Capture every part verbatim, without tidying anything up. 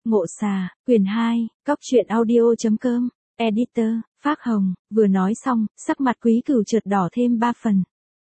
Ngộ Xà, quyển hai, cóc truyện audio chấm com, editor, Phác Hồng, vừa nói xong, sắc mặt Quý Cửu chợt đỏ thêm ba phần.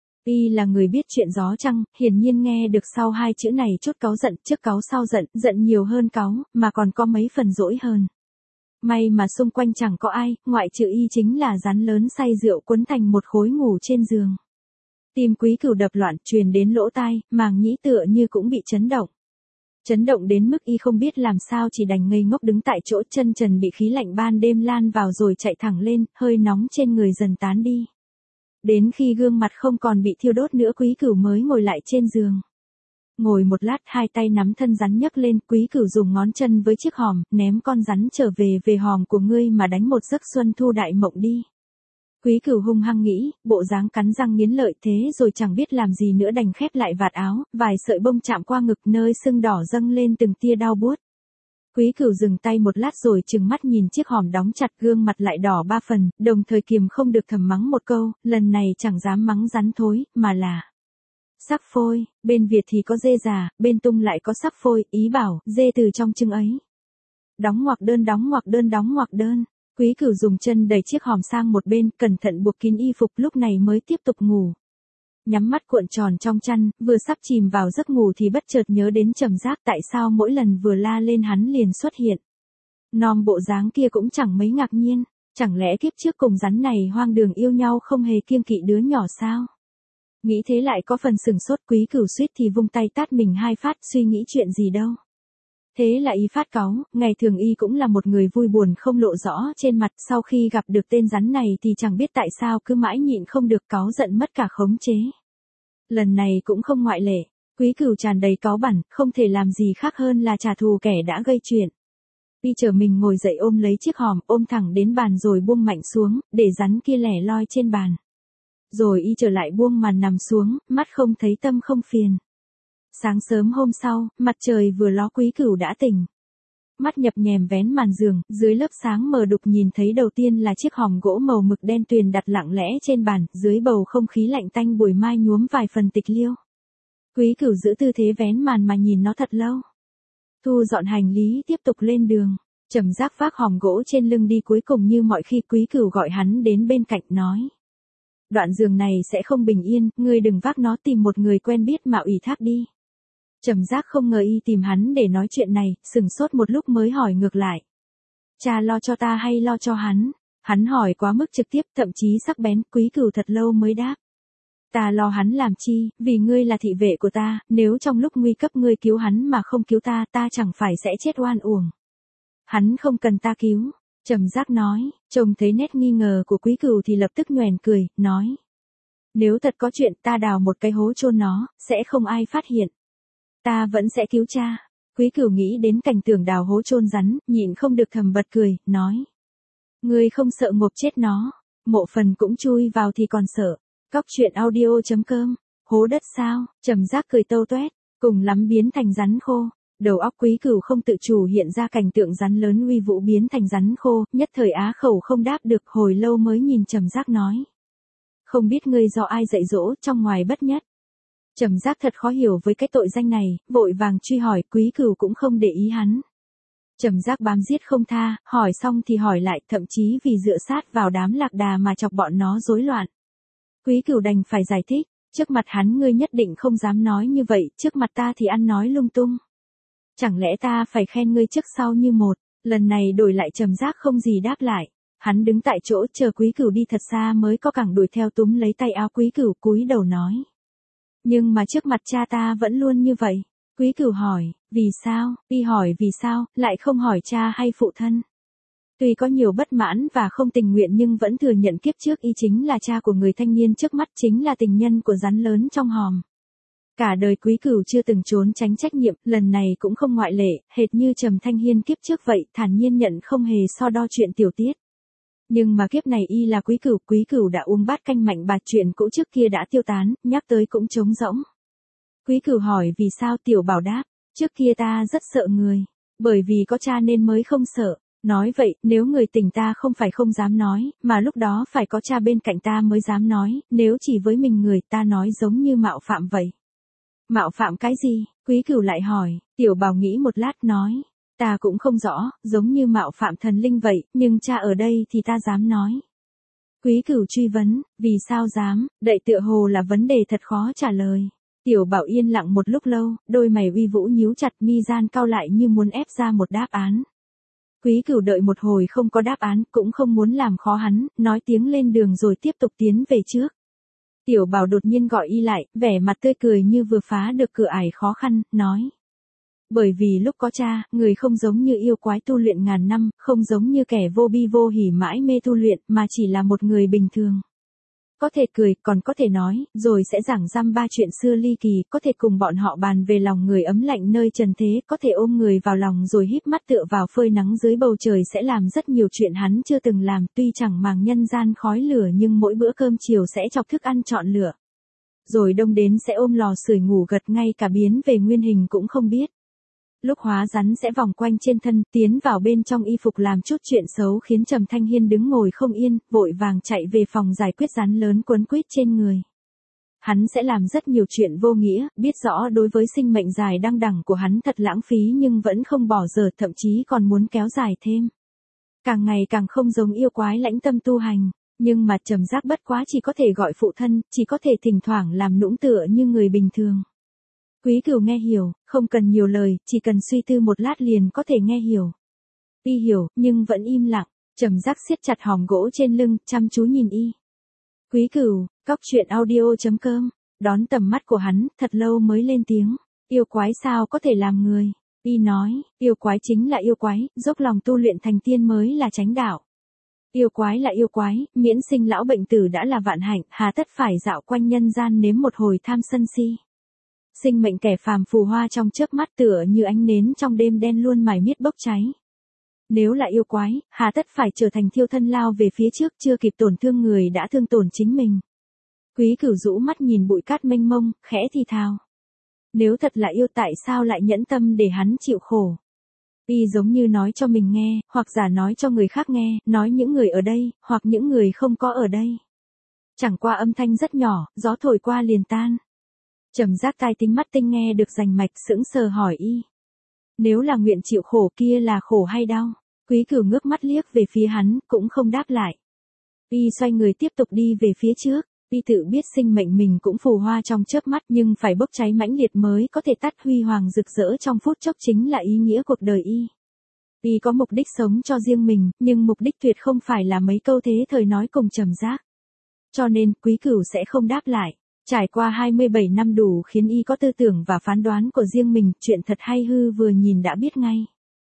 Y là người biết chuyện gió chăng, hiển nhiên nghe được sau hai chữ này chốt cáu giận, trước cáu sau giận, giận nhiều hơn cáu, mà còn có mấy phần dỗi hơn. May mà xung quanh chẳng có ai, ngoại trừ y chính là rắn lớn say rượu quấn thành một khối ngủ trên giường. Tim Quý Cửu đập loạn, truyền đến lỗ tai, màng nhĩ tựa như cũng bị chấn động. Chấn động đến mức y không biết làm sao, chỉ đành ngây ngốc đứng tại chỗ, chân trần bị khí lạnh ban đêm lan vào rồi chạy thẳng lên, hơi nóng trên người dần tán đi. Đến khi gương mặt không còn bị thiêu đốt nữa, Quý Cửu mới ngồi lại trên giường. Ngồi một lát, hai tay nắm thân rắn nhấc lên, Quý Cửu dùng ngón chân với chiếc hòm, ném con rắn trở về về hòm của ngươi mà đánh một giấc xuân thu đại mộng đi. Quý Cửu hung hăng nghĩ, bộ dáng cắn răng nghiến lợi thế rồi chẳng biết làm gì nữa, đành khép lại vạt áo, vài sợi bông chạm qua ngực, nơi sưng đỏ dâng lên từng tia đau buốt. Quý Cửu dừng tay một lát rồi trừng mắt nhìn chiếc hòm đóng chặt, gương mặt lại đỏ ba phần, đồng thời kiềm không được thầm mắng một câu, lần này chẳng dám mắng rắn thối, mà là sắc phôi, bên Việt thì có dê già, bên Tung lại có sắc phôi, ý bảo, dê từ trong chưng ấy. Đóng ngoặc đơn đóng ngoặc đơn đóng ngoặc đơn. Quý Cửu dùng chân đẩy chiếc hòm sang một bên, cẩn thận buộc kín y phục, lúc này mới tiếp tục ngủ. Nhắm mắt cuộn tròn trong chăn, vừa sắp chìm vào giấc ngủ thì bất chợt nhớ đến Trầm Giác, tại sao mỗi lần vừa la lên hắn liền xuất hiện. Nom bộ dáng kia cũng chẳng mấy ngạc nhiên, chẳng lẽ kiếp trước cùng rắn này hoang đường yêu nhau không hề kiêng kỵ đứa nhỏ sao? Nghĩ thế lại có phần sừng sốt, Quý Cửu suýt thì vung tay tát mình hai phát, suy nghĩ chuyện gì đâu. Thế là y phát cáu, ngày thường y cũng là một người vui buồn không lộ rõ trên mặt, sau khi gặp được tên rắn này thì chẳng biết tại sao cứ mãi nhịn không được, cáu giận mất cả khống chế. Lần này cũng không ngoại lệ, Quý Cửu tràn đầy cáu bẳn, không thể làm gì khác hơn là trả thù kẻ đã gây chuyện. Y trở mình ngồi dậy, ôm lấy chiếc hòm, ôm thẳng đến bàn rồi buông mạnh xuống, để rắn kia lẻ loi trên bàn. Rồi y trở lại buông màn nằm xuống, mắt không thấy tâm không phiền. Sáng sớm hôm sau, mặt trời vừa ló, Quý Cửu đã tỉnh. Mắt nhập nhèm vén màn giường, dưới lớp sáng mờ đục nhìn thấy đầu tiên là chiếc hòm gỗ màu mực đen tuyền đặt lặng lẽ trên bàn, dưới bầu không khí lạnh tanh buổi mai nhuốm vài phần tịch liêu. Quý Cửu giữ tư thế vén màn mà nhìn nó thật lâu. Thu dọn hành lý tiếp tục lên đường. Trầm Giác vác hòm gỗ trên lưng đi, cuối cùng như mọi khi Quý Cửu gọi hắn đến bên cạnh nói. Đoạn giường này sẽ không bình yên, ngươi đừng vác nó, tìm một người quen biết mà ủy thác đi. Trầm Giác không ngờ y tìm hắn để nói chuyện này, sừng sốt một lúc mới hỏi ngược lại. Cha lo cho ta hay lo cho hắn? Hắn hỏi quá mức trực tiếp, thậm chí sắc bén, Quý Cửu thật lâu mới đáp. Ta lo hắn làm chi, vì ngươi là thị vệ của ta, nếu trong lúc nguy cấp ngươi cứu hắn mà không cứu ta, ta chẳng phải sẽ chết oan uổng. Hắn không cần ta cứu. Trầm Giác nói, trông thấy nét nghi ngờ của Quý Cửu thì lập tức nhoẻn cười, nói. Nếu thật có chuyện, ta đào một cái hố chôn nó, sẽ không ai phát hiện. Ta vẫn sẽ cứu cha. Quý Cửu nghĩ đến cảnh tượng đào hố chôn rắn, nhịn không được thầm bật cười, nói. Ngươi không sợ ngộp chết nó, mộ phần cũng chui vào thì còn sợ. Cóc truyện audio chấm com, hố đất sao? Trầm Giác cười tâu tuét, cùng lắm biến thành rắn khô. Đầu óc Quý Cửu không tự chủ hiện ra cảnh tượng rắn lớn uy vũ biến thành rắn khô, nhất thời á khẩu không đáp được, hồi lâu mới nhìn Trầm Giác nói. Không biết ngươi do ai dạy dỗ, trong ngoài bất nhất. Trầm Giác thật khó hiểu với cái tội danh này, vội vàng truy hỏi, Quý Cửu cũng không để ý hắn. Trầm Giác bám giết không tha, hỏi xong thì hỏi lại, thậm chí vì dựa sát vào đám lạc đà mà chọc bọn nó rối loạn. Quý Cửu đành phải giải thích, trước mặt hắn ngươi nhất định không dám nói như vậy, trước mặt ta thì ăn nói lung tung. Chẳng lẽ ta phải khen ngươi trước sau như một, lần này đổi lại Trầm Giác không gì đáp lại. Hắn đứng tại chỗ chờ Quý Cửu đi thật xa mới có cẳng đuổi theo túm lấy tay áo Quý Cửu, cúi đầu nói. Nhưng mà trước mặt cha ta vẫn luôn như vậy. Quý Cửu hỏi, vì sao? Y hỏi vì sao, lại không hỏi cha hay phụ thân. Tuy có nhiều bất mãn và không tình nguyện nhưng vẫn thừa nhận kiếp trước y chính là cha của người thanh niên trước mắt, chính là tình nhân của rắn lớn trong hòm. Cả đời Quý Cửu chưa từng trốn tránh trách nhiệm, lần này cũng không ngoại lệ, hệt như Trầm Thanh Hiên kiếp trước vậy, thản nhiên nhận không hề so đo chuyện tiểu tiết. Nhưng mà kiếp này y là Quý Cửu, Quý Cửu đã uống bát canh mạnh bạc, chuyện cũ trước kia đã tiêu tán, nhắc tới cũng trống rỗng. Quý Cửu hỏi vì sao, Tiểu Bảo đáp, trước kia ta rất sợ người, bởi vì có cha nên mới không sợ. Nói vậy, nếu người tình ta không phải không dám nói, mà lúc đó phải có cha bên cạnh ta mới dám nói, nếu chỉ với mình người ta nói giống như mạo phạm vậy. Mạo phạm cái gì? Quý Cửu lại hỏi, Tiểu Bảo nghĩ một lát nói. Ta cũng không rõ, giống như mạo phạm thần linh vậy, nhưng cha ở đây thì ta dám nói. Quý Cửu truy vấn, vì sao dám, đậy tựa hồ là vấn đề thật khó trả lời. Tiểu Bảo yên lặng một lúc lâu, đôi mày uy vũ nhíu chặt, mi gian cau lại như muốn ép ra một đáp án. Quý Cửu đợi một hồi không có đáp án, cũng không muốn làm khó hắn, nói tiếng lên đường rồi tiếp tục tiến về trước. Tiểu Bảo đột nhiên gọi y lại, vẻ mặt tươi cười như vừa phá được cửa ải khó khăn, nói. Bởi vì lúc có cha, người không giống như yêu quái tu luyện ngàn năm, không giống như kẻ vô bi vô hỉ mãi mê tu luyện, mà chỉ là một người bình thường. Có thể cười, còn có thể nói, rồi sẽ giảng dăm ba chuyện xưa ly kỳ, có thể cùng bọn họ bàn về lòng người ấm lạnh nơi trần thế, có thể ôm người vào lòng rồi híp mắt tựa vào phơi nắng dưới bầu trời, sẽ làm rất nhiều chuyện hắn chưa từng làm, tuy chẳng màng nhân gian khói lửa nhưng mỗi bữa cơm chiều sẽ chọc thức ăn chọn lựa. Rồi đông đến sẽ ôm lò sưởi ngủ gật, ngay cả biến về nguyên hình cũng không biết. Lúc hóa rắn sẽ vòng quanh trên thân, tiến vào bên trong y phục làm chút chuyện xấu khiến Trầm Thanh Hiên đứng ngồi không yên, vội vàng chạy về phòng giải quyết rắn lớn quấn quýt trên người. Hắn sẽ làm rất nhiều chuyện vô nghĩa, biết rõ đối với sinh mệnh dài đăng đẳng của hắn thật lãng phí nhưng vẫn không bỏ dở, thậm chí còn muốn kéo dài thêm. Càng ngày càng không giống yêu quái lãnh tâm tu hành, nhưng mà Trầm Giác bất quá chỉ có thể gọi phụ thân, chỉ có thể thỉnh thoảng làm nũng tựa như người bình thường. Quý Cửu nghe hiểu, không cần nhiều lời, chỉ cần suy tư một lát liền có thể nghe hiểu. Y hiểu, nhưng vẫn im lặng, Trầm Giác siết chặt hòm gỗ trên lưng, chăm chú nhìn y. Quý Cửu, cóc truyện audio chấm com, đón tầm mắt của hắn, thật lâu mới lên tiếng. Yêu quái sao có thể làm người? Y nói, yêu quái chính là yêu quái, dốc lòng tu luyện thành tiên mới là chánh đạo. Yêu quái là yêu quái, miễn sinh lão bệnh tử đã là vạn hạnh, hà tất phải dạo quanh nhân gian nếm một hồi tham sân si. Sinh mệnh kẻ phàm phù hoa trong chớp mắt tựa như ánh nến trong đêm đen luôn mải miết bốc cháy. Nếu là yêu quái, hà tất phải trở thành thiêu thân lao về phía trước, chưa kịp tổn thương người đã thương tổn chính mình. Quý Cửu rũ mắt nhìn bụi cát mênh mông, khẽ thì thào. Nếu thật là yêu tại sao lại nhẫn tâm để hắn chịu khổ? Y giống như nói cho mình nghe, hoặc giả nói cho người khác nghe, nói những người ở đây, hoặc những người không có ở đây. Chẳng qua âm thanh rất nhỏ, gió thổi qua liền tan. Trầm Giác tai tính mắt tinh nghe được rành mạch, sững sờ hỏi y. Nếu là nguyện chịu khổ kia là khổ hay đau? Quý Cửu ngước mắt liếc về phía hắn, cũng không đáp lại. Y xoay người tiếp tục đi về phía trước. Y tự biết sinh mệnh mình cũng phù hoa trong chớp mắt nhưng phải bốc cháy mãnh liệt mới có thể tắt huy hoàng rực rỡ trong phút chốc chính là ý nghĩa cuộc đời y. Y có mục đích sống cho riêng mình, nhưng mục đích tuyệt không phải là mấy câu thế thời nói cùng Trầm Giác. Cho nên, Quý Cửu sẽ không đáp lại. Trải qua hai mươi bảy năm đủ khiến y có tư tưởng và phán đoán của riêng mình, chuyện thật hay hư vừa nhìn đã biết ngay.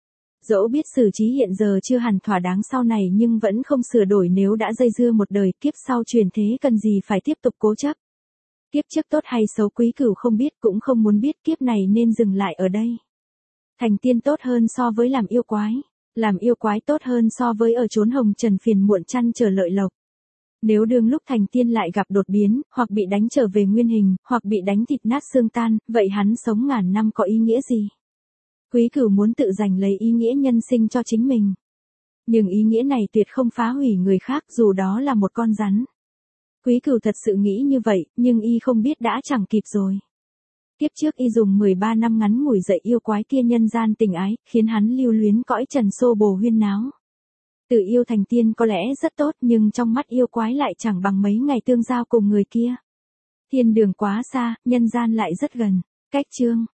Dẫu biết xử trí hiện giờ chưa hẳn thỏa đáng sau này nhưng vẫn không sửa đổi, nếu đã dây dưa một đời, kiếp sau truyền thế cần gì phải tiếp tục cố chấp. Kiếp trước tốt hay xấu Quý Cửu không biết, cũng không muốn biết, kiếp này nên dừng lại ở đây. Thành tiên tốt hơn so với làm yêu quái, làm yêu quái tốt hơn so với ở chốn hồng trần phiền muộn chăn trở lợi lộc. Nếu đương lúc thành tiên lại gặp đột biến, hoặc bị đánh trở về nguyên hình, hoặc bị đánh thịt nát xương tan, vậy hắn sống ngàn năm có ý nghĩa gì? Quý Cửu muốn tự giành lấy ý nghĩa nhân sinh cho chính mình. Nhưng ý nghĩa này tuyệt không phá hủy người khác dù đó là một con rắn. Quý Cửu thật sự nghĩ như vậy, nhưng y không biết đã chẳng kịp rồi. Kiếp trước y dùng mười ba năm ngắn ngủi dạy yêu quái kia nhân gian tình ái, khiến hắn lưu luyến cõi trần xô bồ huyên náo. Từ yêu thành tiên có lẽ rất tốt nhưng trong mắt yêu quái lại chẳng bằng mấy ngày tương giao cùng người kia. Thiên đường quá xa, nhân gian lại rất gần. Cách chương